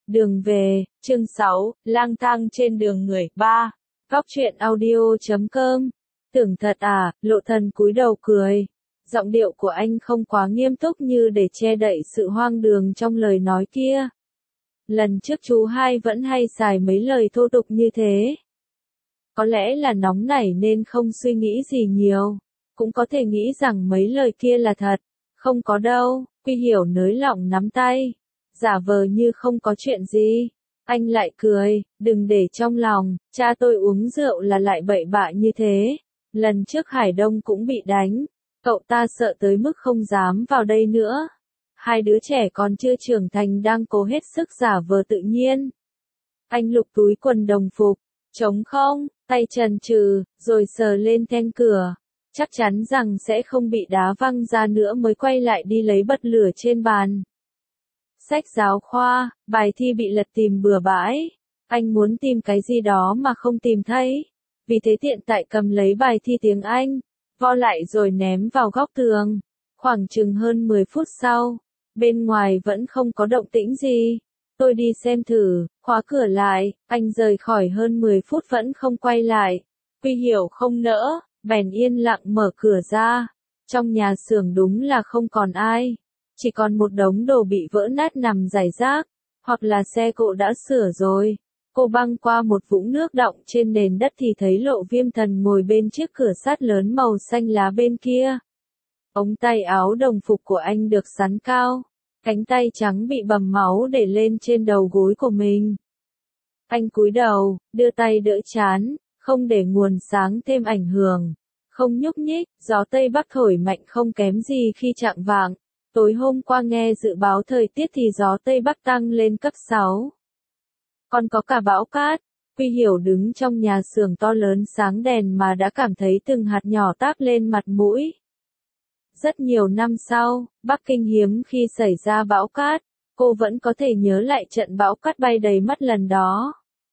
Đường về, chương 6, lang thang trên đường người, 3. Góc truyện audio.com. Tưởng thật à, Lộ Thần cúi đầu cười. Giọng điệu của anh không quá nghiêm túc như để che đậy sự hoang đường trong lời nói kia. Lần trước chú hai vẫn hay xài mấy lời thô tục như thế. Có lẽ là nóng nảy nên không suy nghĩ gì nhiều. Cũng có thể nghĩ rằng mấy lời kia là thật. Không có đâu, Quy Hiểu nới lỏng nắm tay. Giả vờ như không có chuyện gì. Anh lại cười, đừng để trong lòng, cha tôi uống rượu là lại bậy bạ như thế. Lần trước Hải Đông cũng bị đánh. Cậu ta sợ tới mức không dám vào đây nữa. Hai đứa trẻ còn chưa trưởng thành đang cố hết sức giả vờ tự nhiên. Anh lục túi quần đồng phục, trống không, tay trần trừ, rồi sờ lên then cửa. Chắc chắn rằng sẽ không bị đá văng ra nữa mới quay lại đi lấy bật lửa trên bàn. Sách giáo khoa, bài thi bị lật tìm bừa bãi. Anh muốn tìm cái gì đó mà không tìm thấy. Vì thế tiện tại cầm lấy bài thi tiếng Anh, vo lại rồi ném vào góc tường. Khoảng chừng hơn 10 phút sau, bên ngoài vẫn không có động tĩnh gì. Tôi đi xem thử, khóa cửa lại, anh rời khỏi hơn 10 phút vẫn không quay lại. Quy Hiểu không nỡ, bèn yên lặng mở cửa ra. Trong nhà xưởng đúng là không còn ai. Chỉ còn một đống đồ bị vỡ nát nằm rải rác, hoặc là xe cộ đã sửa rồi. Cô băng qua một vũng nước đọng trên nền đất thì thấy Lộ Viêm Thần ngồi bên chiếc cửa sắt lớn màu xanh lá bên kia. Ống tay áo đồng phục của anh được xắn cao, cánh tay trắng bị bầm máu để lên trên đầu gối của mình. Anh cúi đầu, đưa tay đỡ trán, không để nguồn sáng thêm ảnh hưởng. Không nhúc nhích, gió Tây Bắc thổi mạnh không kém gì khi chạng vạng. Tối hôm qua nghe dự báo thời tiết thì gió Tây Bắc tăng lên cấp 6. Còn có cả bão cát. Quy Hiểu đứng trong nhà xưởng to lớn sáng đèn mà đã cảm thấy từng hạt nhỏ táp lên mặt mũi. Rất nhiều năm sau, Bắc Kinh hiếm khi xảy ra bão cát, cô vẫn có thể nhớ lại trận bão cát bay đầy mắt lần đó.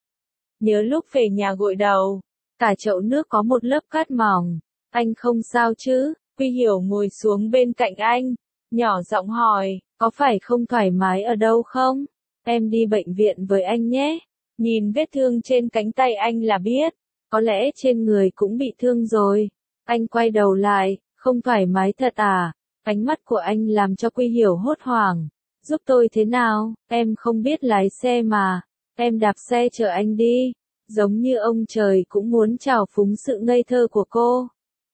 Nhớ lúc về nhà gội đầu, cả chậu nước có một lớp cát mỏng. Anh không sao chứ? Quy Hiểu ngồi xuống bên cạnh anh, nhỏ giọng hỏi, có phải không thoải mái ở đâu không? Em đi bệnh viện với anh nhé. Nhìn vết thương trên cánh tay anh là biết, có lẽ trên người cũng bị thương rồi. Anh quay đầu lại, không thoải mái thật à? Ánh mắt của anh làm cho Quy Hiểu hốt hoảng. Giúp tôi thế nào? Em không biết lái xe mà. Em đạp xe chở anh đi. Giống như ông trời cũng muốn trào phúng sự ngây thơ của cô.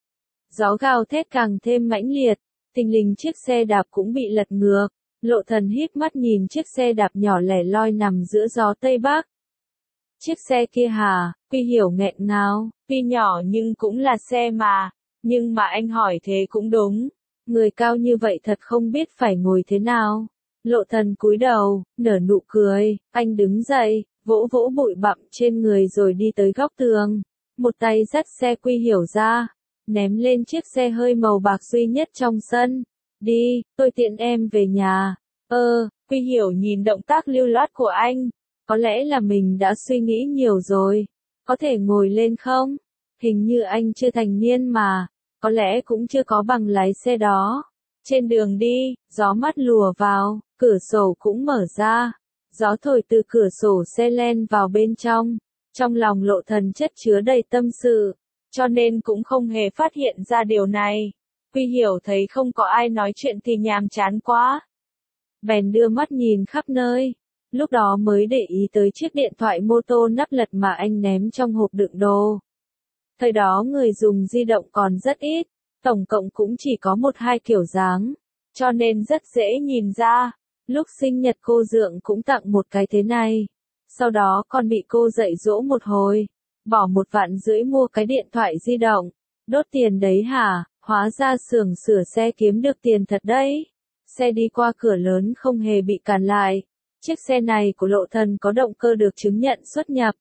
Gió gào thét càng thêm mãnh liệt. Thình lình chiếc xe đạp cũng bị lật ngược. Lộ Thần híp mắt nhìn chiếc xe đạp nhỏ lẻ loi nằm giữa gió Tây Bắc. Chiếc xe kia hả? Quy Hiểu nghẹn ngào. Tuy nhỏ nhưng cũng là xe mà. Nhưng mà anh hỏi thế cũng đúng. Người cao như vậy thật không biết phải ngồi thế nào. Lộ Thần cúi đầu, nở nụ cười. Anh đứng dậy, vỗ vỗ bụi bặm trên người rồi đi tới góc tường. Một tay dắt xe Quy Hiểu ra, ném lên chiếc xe hơi màu bạc duy nhất trong sân. Đi, tôi tiện em về nhà. Quy Hiểu nhìn động tác lưu loát của anh. Có lẽ là mình đã suy nghĩ nhiều rồi. Có thể ngồi lên không? Hình như anh chưa thành niên mà. Có lẽ cũng chưa có bằng lái xe đó. Trên đường đi, gió mát lùa vào, cửa sổ cũng mở ra. Gió thổi từ cửa sổ xe len vào bên trong. Trong lòng Lộ Thần chất chứa đầy tâm sự, cho nên cũng không hề phát hiện ra điều này. Quy Hiểu thấy không có ai nói chuyện thì nhàm chán quá. Bèn đưa mắt nhìn khắp nơi. Lúc đó mới để ý tới chiếc điện thoại mô tô nắp lật mà anh ném trong hộp đựng đồ. Thời đó người dùng di động còn rất ít, tổng cộng cũng chỉ có 1-2 kiểu dáng, cho nên rất dễ nhìn ra. Lúc sinh nhật cô Dượng cũng tặng một cái thế này. Sau đó còn bị cô dạy dỗ một hồi. Bỏ 1,5 vạn mua cái điện thoại di động. Đốt tiền đấy hả? Hóa ra xưởng sửa xe kiếm được tiền thật đấy. Xe đi qua cửa lớn không hề bị cản lại. Chiếc xe này của Lộ Thần có động cơ được chứng nhận xuất nhập.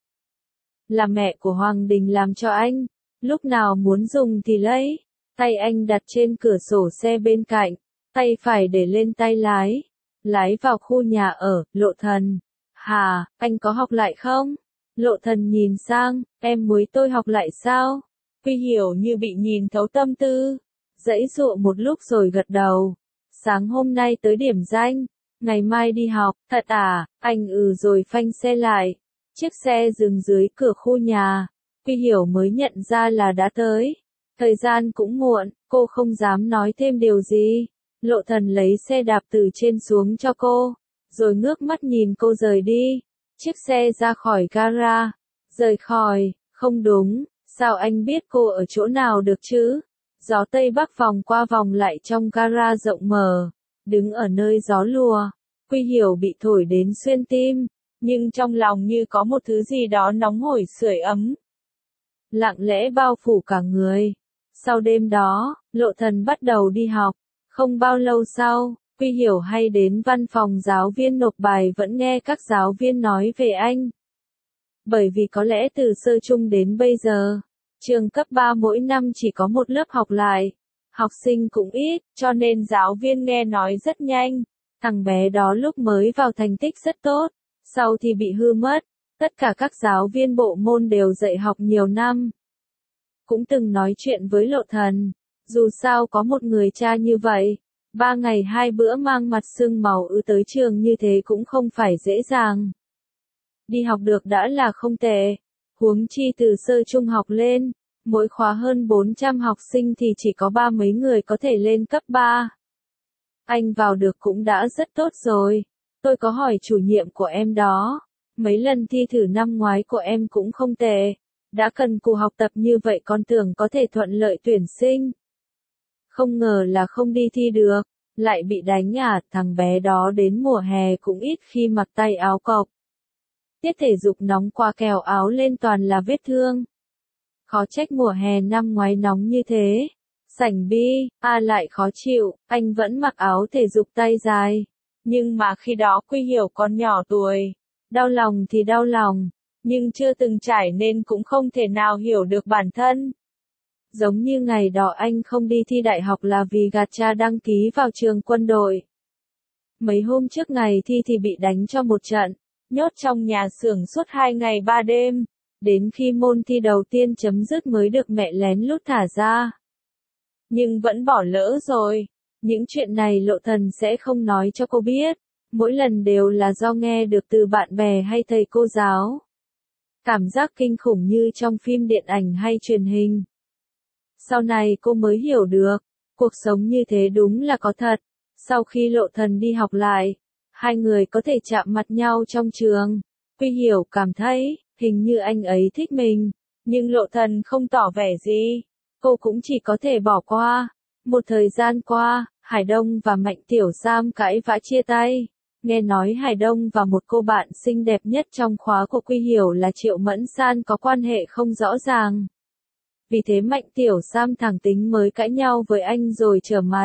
Là mẹ của Hoàng Đình làm cho anh. Lúc nào muốn dùng thì lấy. Tay anh đặt trên cửa sổ xe bên cạnh. Tay phải để lên tay lái. Lái vào khu nhà ở. Lộ Thần. Hà, anh có học lại không? Lộ Thần nhìn sang. Em muốn tôi học lại sao? Quy Hiểu như bị nhìn thấu tâm tư. Giãy giụa một lúc rồi gật đầu. Sáng hôm nay tới điểm danh. Ngày mai đi học, thật à, anh rồi phanh xe lại. Chiếc xe dừng dưới cửa khu nhà. Quy Hiểu mới nhận ra là đã tới. Thời gian cũng muộn, cô không dám nói thêm điều gì. Lộ Thần lấy xe đạp từ trên xuống cho cô, rồi ngước mắt nhìn cô rời đi. Chiếc xe ra khỏi gara. Rời khỏi, không đúng, sao anh biết cô ở chỗ nào được chứ? Gió Tây Bắc vòng qua vòng lại trong gara rộng mở. Đứng ở nơi gió lùa, Quy Hiểu bị thổi đến xuyên tim, nhưng trong lòng như có một thứ gì đó nóng hổi sưởi ấm. Lặng lẽ bao phủ cả người. Sau đêm đó, Lộ Thần bắt đầu đi học. Không bao lâu sau, Quy Hiểu hay đến văn phòng giáo viên nộp bài vẫn nghe các giáo viên nói về anh. Bởi vì có lẽ từ sơ trung đến bây giờ, trường cấp 3 mỗi năm chỉ có một lớp học lại. Học sinh cũng ít, cho nên giáo viên nghe nói rất nhanh. Thằng bé đó lúc mới vào thành tích rất tốt, sau thì bị hư mất. Tất cả các giáo viên bộ môn đều dạy học nhiều năm. Cũng từng nói chuyện với Lộ Thần. Dù sao có một người cha như vậy, 3 ngày 2 bữa mang mặt sưng màu tới trường như thế cũng không phải dễ dàng. Đi học được đã là không tệ. Huống chi từ sơ trung học lên, mỗi khóa hơn 400 học sinh thì chỉ có 30 mấy người có thể lên cấp 3. Anh vào được cũng đã rất tốt rồi. Tôi có hỏi chủ nhiệm của em đó. Mấy lần thi thử năm ngoái của em cũng không tệ. Đã cần cù học tập như vậy con tưởng có thể thuận lợi tuyển sinh. Không ngờ là không đi thi được. Lại bị đánh à, thằng bé đó đến mùa hè cũng ít khi mặc tay áo cộc. Tiết thể dục nóng qua kèo áo lên toàn là vết thương. Khó trách mùa hè năm ngoái nóng như thế. Sảnh bi, lại khó chịu, anh vẫn mặc áo thể dục tay dài. Nhưng mà khi đó Quy Hiểu còn nhỏ tuổi. Đau lòng thì đau lòng, nhưng chưa từng trải nên cũng không thể nào hiểu được bản thân. Giống như ngày đó anh không đi thi đại học là vì gạt cha đăng ký vào trường quân đội. Mấy hôm trước ngày thi thì bị đánh cho một trận, nhốt trong nhà xưởng suốt 2 ngày 3 đêm. Đến khi môn thi đầu tiên chấm dứt mới được mẹ lén lút thả ra. Nhưng vẫn bỏ lỡ rồi. Những chuyện này Lộ Thần sẽ không nói cho cô biết. Mỗi lần đều là do nghe được từ bạn bè hay thầy cô giáo. Cảm giác kinh khủng như trong phim điện ảnh hay truyền hình. Sau này cô mới hiểu được, cuộc sống như thế đúng là có thật. Sau khi Lộ Thần đi học lại, hai người có thể chạm mặt nhau trong trường. Quy Hiểu cảm thấy, hình như anh ấy thích mình, nhưng Lộ Thần không tỏ vẻ gì. Cô cũng chỉ có thể bỏ qua. Một thời gian qua, Hải Đông và Mạnh Tiểu Sam cãi vã chia tay. Nghe nói Hải Đông và một cô bạn xinh đẹp nhất trong khóa của Quy Hiểu là Triệu Mẫn San có quan hệ không rõ ràng. Vì thế Mạnh Tiểu Sam thẳng tính mới cãi nhau với anh rồi trở mặt.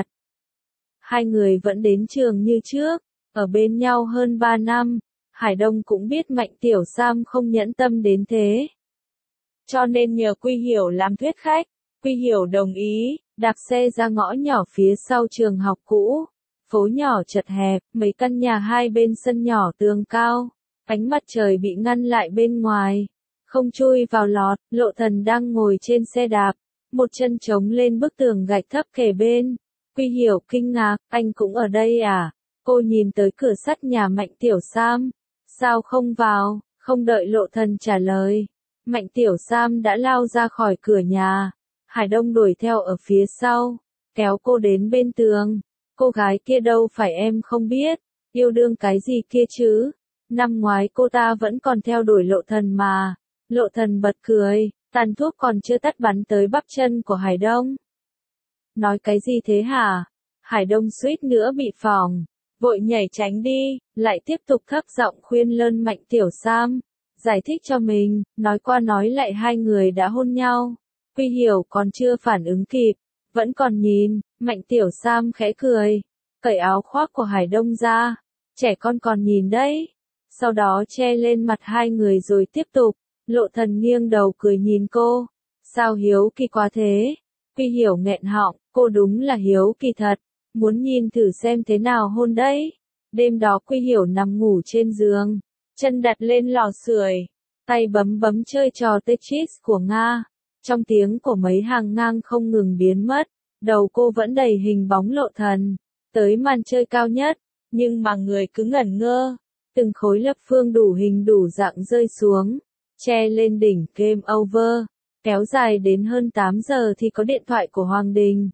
Hai người vẫn đến trường như trước, ở bên nhau hơn 3 năm. Hải Đông cũng biết Mạnh Tiểu Sam không nhẫn tâm đến thế. Cho nên nhờ Quy Hiểu làm thuyết khách. Quy Hiểu đồng ý, đạp xe ra ngõ nhỏ phía sau trường học cũ. Phố nhỏ chật hẹp, mấy căn nhà hai bên sân nhỏ tường cao. Ánh mặt trời bị ngăn lại bên ngoài. Không chui vào lọt, Lộ Thần đang ngồi trên xe đạp. Một chân chống lên bức tường gạch thấp kề bên. Quy Hiểu kinh ngạc, anh cũng ở đây à? Cô nhìn tới cửa sắt nhà Mạnh Tiểu Sam. Sao không vào? Không đợi Lộ Thần trả lời. Mạnh Tiểu Sam đã lao ra khỏi cửa nhà. Hải Đông đuổi theo ở phía sau, kéo cô đến bên tường. Cô gái kia đâu phải em không biết, yêu đương cái gì kia chứ. Năm ngoái cô ta vẫn còn theo đuổi Lộ Thần mà. Lộ Thần bật cười, tàn thuốc còn chưa tắt bắn tới bắp chân của Hải Đông. Nói cái gì thế hả? Hải Đông suýt nữa bị phỏng, vội nhảy tránh đi, lại tiếp tục thấp giọng khuyên lơn Mạnh Tiểu Sam. Giải thích cho mình, nói qua nói lại hai người đã hôn nhau. Quy Hiểu còn chưa phản ứng kịp, vẫn còn nhìn. Mạnh Tiểu Sam khẽ cười, cởi áo khoác của Hải Đông ra. Trẻ con còn nhìn đấy. Sau đó che lên mặt hai người rồi tiếp tục. Lộ Thần nghiêng đầu cười nhìn cô. Sao hiếu kỳ quá thế? Quy Hiểu nghẹn họng, cô đúng là hiếu kỳ thật. Muốn nhìn thử xem thế nào hôn đấy. Đêm đó Quy Hiểu nằm ngủ trên giường, chân đặt lên lò sưởi, tay bấm bấm chơi trò Tetris của Nga. Trong tiếng của mấy hàng ngang không ngừng biến mất, đầu cô vẫn đầy hình bóng Lộ Thần. Tới màn chơi cao nhất, nhưng mà người cứ ngẩn ngơ. Từng khối lập phương đủ hình đủ dạng rơi xuống, che lên đỉnh Game Over, kéo dài đến hơn 8 giờ thì có điện thoại của Hoàng Đình.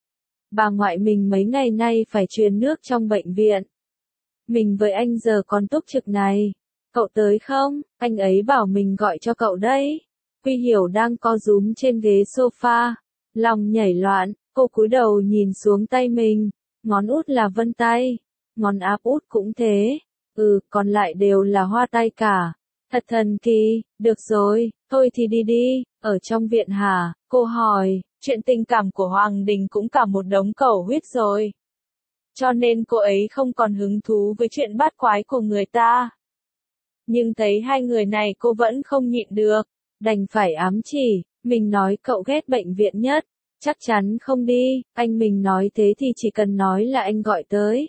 Bà ngoại mình mấy ngày nay phải truyền nước trong bệnh viện. Mình với anh giờ còn túc trực này. Cậu tới không? Anh ấy bảo mình gọi cho cậu đấy. Quy Hiểu đang co rúm trên ghế sofa, lòng nhảy loạn, cô cúi đầu nhìn xuống tay mình, ngón út là vân tay, ngón áp út cũng thế, còn lại đều là hoa tay cả. Thật thần kỳ, được rồi, thôi thì đi đi, ở trong viện hả? Cô hỏi, chuyện tình cảm của Hoàng Đình cũng cả một đống cầu huyết rồi. Cho nên cô ấy không còn hứng thú với chuyện bát quái của người ta. Nhưng thấy hai người này cô vẫn không nhịn được, đành phải ám chỉ, mình nói cậu ghét bệnh viện nhất, chắc chắn không đi, anh mình nói thế thì chỉ cần nói là anh gọi tới.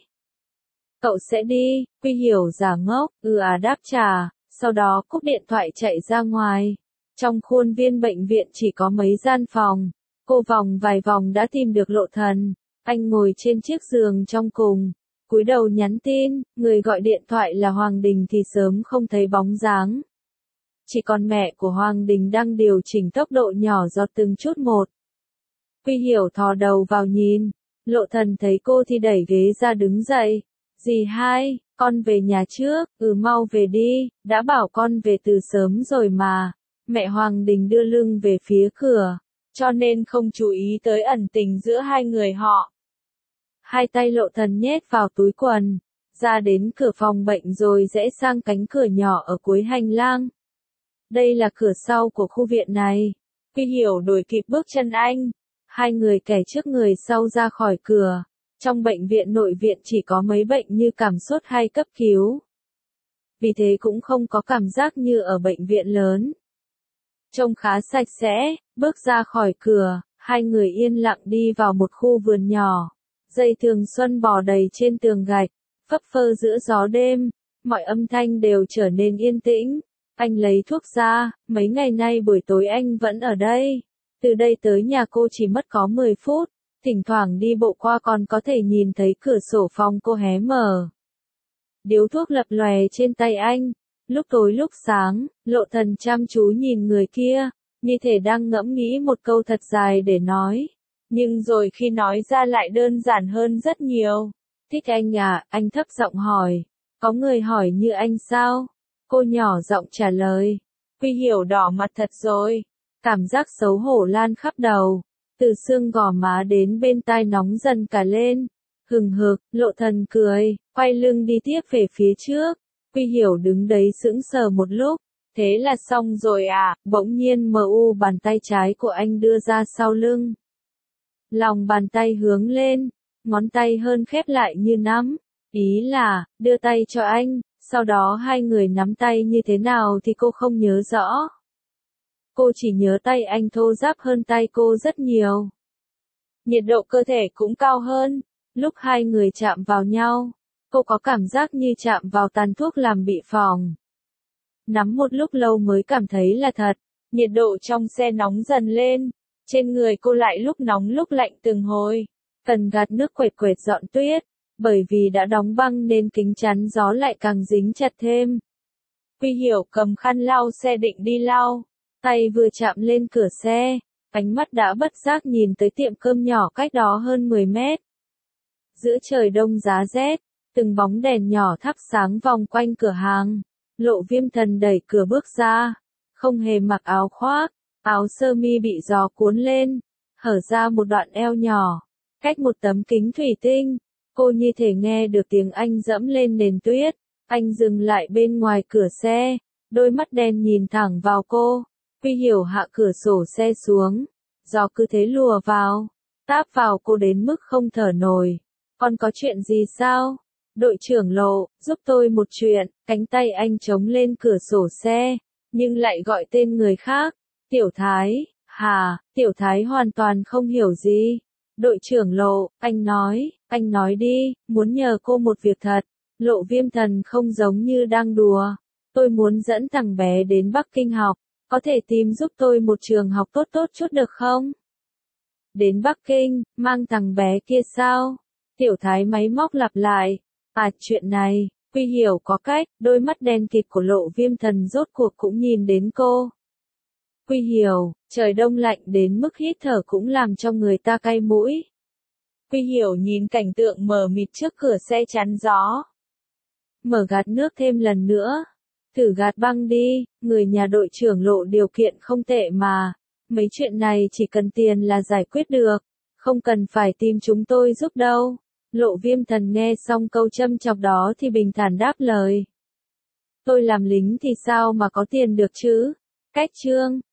Cậu sẽ đi, Quy Hiểu giả ngốc, đáp trả, sau đó cúp điện thoại chạy ra ngoài. Trong khuôn viên bệnh viện chỉ có mấy gian phòng, cô vòng vài vòng đã tìm được Lộ Thần, anh ngồi trên chiếc giường trong cùng, cúi đầu nhắn tin, người gọi điện thoại là Hoàng Đình thì sớm không thấy bóng dáng. Chỉ còn mẹ của Hoàng Đình đang điều chỉnh tốc độ nhỏ giọt từng chút một. Quy Hiểu thò đầu vào nhìn, Lộ Thần thấy cô thì đẩy ghế ra đứng dậy. Dì hai, con về nhà trước, mau về đi, đã bảo con về từ sớm rồi mà. Mẹ Hoàng Đình đưa lưng về phía cửa, cho nên không chú ý tới ẩn tình giữa hai người họ. Hai tay Lộ Thần nhét vào túi quần, ra đến cửa phòng bệnh rồi rẽ sang cánh cửa nhỏ ở cuối hành lang. Đây là cửa sau của khu viện này. Quy Hiểu đuổi kịp bước chân anh. Hai người kẻ trước người sau ra khỏi cửa. Trong bệnh viện nội viện chỉ có mấy bệnh như cảm sốt hay cấp cứu. Vì thế cũng không có cảm giác như ở bệnh viện lớn. Trông khá sạch sẽ, bước ra khỏi cửa, hai người yên lặng đi vào một khu vườn nhỏ. Dây thường xuân bò đầy trên tường gạch, phấp phơ giữa gió đêm, mọi âm thanh đều trở nên yên tĩnh. Anh lấy thuốc ra, mấy ngày nay buổi tối anh vẫn ở đây. Từ đây tới nhà cô chỉ mất có 10 phút, thỉnh thoảng đi bộ qua còn có thể nhìn thấy cửa sổ phòng cô hé mở. Điếu thuốc lập lòe trên tay anh, lúc tối lúc sáng, Lộ Thần chăm chú nhìn người kia, như thể đang ngẫm nghĩ một câu thật dài để nói. Nhưng rồi khi nói ra lại đơn giản hơn rất nhiều. Thích anh à, anh thấp giọng hỏi. Có người hỏi như anh sao? Cô nhỏ giọng trả lời. Quy Hiểu đỏ mặt thật rồi. Cảm giác xấu hổ lan khắp đầu. Từ xương gò má đến bên tai nóng dần cả lên. Hừng hực, Lộ Thần cười, quay lưng đi tiếp về phía trước. Quy Hiểu đứng đấy sững sờ một lúc. Thế là xong rồi à? Bỗng nhiên bàn tay trái của anh đưa ra sau lưng. Lòng bàn tay hướng lên, ngón tay hơn khép lại như nắm. Ý là, đưa tay cho anh, sau đó hai người nắm tay như thế nào thì cô không nhớ rõ. Cô chỉ nhớ tay anh thô ráp hơn tay cô rất nhiều. Nhiệt độ cơ thể cũng cao hơn. Lúc hai người chạm vào nhau, cô có cảm giác như chạm vào tàn thuốc làm bị phỏng. Nắm một lúc lâu mới cảm thấy là thật. Nhiệt độ trong xe nóng dần lên. Trên người cô lại lúc nóng lúc lạnh từng hồi. Cần gạt nước quệt quệt dọn tuyết. Bởi vì đã đóng băng nên kính chắn gió lại càng dính chặt thêm. Quy Hiểu cầm khăn lau xe định đi lau. Tay vừa chạm lên cửa xe, ánh mắt đã bất giác nhìn tới tiệm cơm nhỏ cách đó hơn 10 mét. Giữa trời đông giá rét, từng bóng đèn nhỏ thắp sáng vòng quanh cửa hàng. Lộ Viêm Thần đẩy cửa bước ra, không hề mặc áo khoác, áo sơ mi bị gió cuốn lên, hở ra một đoạn eo nhỏ, cách một tấm kính thủy tinh. Cô như thể nghe được tiếng anh dẫm lên nền tuyết. Anh dừng lại bên ngoài cửa xe, đôi mắt đen nhìn thẳng vào cô. Quy Hiểu hạ cửa sổ xe xuống, gió cứ thế lùa vào, táp vào cô đến mức không thở nổi. Còn có chuyện gì sao? Đội trưởng Lộ, giúp tôi một chuyện. Cánh tay anh chống lên cửa sổ xe, nhưng lại gọi tên người khác. Tiểu Thái, Tiểu Thái hoàn toàn không hiểu gì. Đội trưởng Lộ, anh nói đi, muốn nhờ cô một việc thật. Lộ Viêm Thần không giống như đang đùa. Tôi muốn dẫn thằng bé đến Bắc Kinh học, có thể tìm giúp tôi một trường học tốt chút được không? Đến Bắc Kinh, mang thằng bé kia sao? Tiểu Thái máy móc lặp lại. À chuyện này, Quy Hiểu có cách, đôi mắt đen kịt của Lộ Viêm Thần rốt cuộc cũng nhìn đến cô. Quy Hiểu, trời đông lạnh đến mức hít thở cũng làm cho người ta cay mũi. Quy Hiểu nhìn cảnh tượng mờ mịt trước cửa xe chắn gió. Mở gạt nước thêm lần nữa. Thử gạt băng đi, người nhà đội trưởng Lộ điều kiện không tệ mà. Mấy chuyện này chỉ cần tiền là giải quyết được. Không cần phải tìm chúng tôi giúp đâu. Lộ Viêm Thần nghe xong câu châm chọc đó thì bình thản đáp lời. Tôi làm lính thì sao mà có tiền được chứ? Cách chương